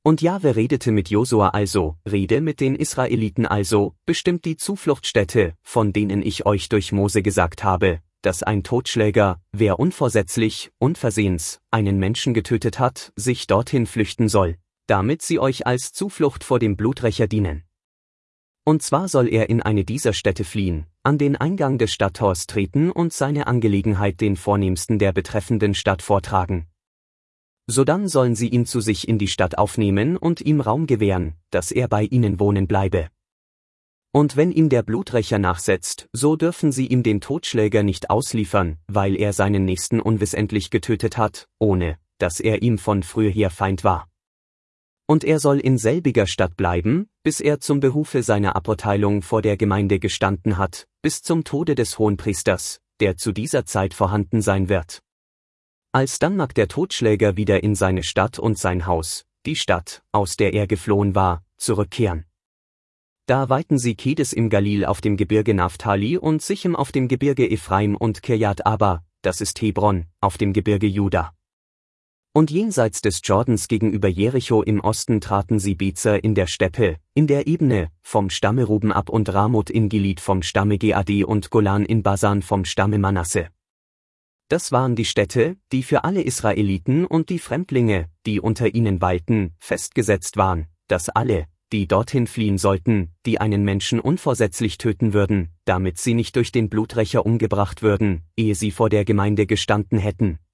Und Jahwe redete mit Josua also, rede mit den Israeliten also, bestimmt die Zufluchtsstätte, von denen ich euch durch Mose gesagt habe, dass ein Totschläger, wer unvorsätzlich, unversehens, einen Menschen getötet hat, sich dorthin flüchten soll, damit sie euch als Zuflucht vor dem Bluträcher dienen. Und zwar soll er in eine dieser Städte fliehen, an den Eingang des Stadttors treten und seine Angelegenheit den Vornehmsten der betreffenden Stadt vortragen. Sodann sollen sie ihn zu sich in die Stadt aufnehmen und ihm Raum gewähren, dass er bei ihnen wohnen bleibe. Und wenn ihm der Bluträcher nachsetzt, so dürfen sie ihm den Totschläger nicht ausliefern, weil er seinen Nächsten unwissentlich getötet hat, ohne, dass er ihm von früher Feind war. Und er soll in selbiger Stadt bleiben, bis er zum Behufe seiner Aburteilung vor der Gemeinde gestanden hat, bis zum Tode des Hohenpriesters, der zu dieser Zeit vorhanden sein wird. Alsdann mag der Totschläger wieder in seine Stadt und sein Haus, die Stadt, aus der er geflohen war, zurückkehren. Da weihten sie Kedes im Galil auf dem Gebirge Naphtali und Sichem auf dem Gebirge Ephraim und Kirjat Arba, das ist Hebron, auf dem Gebirge Juda. Und jenseits des Jordans gegenüber Jericho im Osten traten sie Bezer in der Steppe, in der Ebene, vom Stamme Ruben ab und Ramoth in Gilead vom Stamme Gad und Golan in Basan vom Stamme Manasse. Das waren die Städte, die für alle Israeliten und die Fremdlinge, die unter ihnen weilten, festgesetzt waren, dass alle, die dorthin fliehen sollten, die einen Menschen unvorsätzlich töten würden, damit sie nicht durch den Bluträcher umgebracht würden, ehe sie vor der Gemeinde gestanden hätten,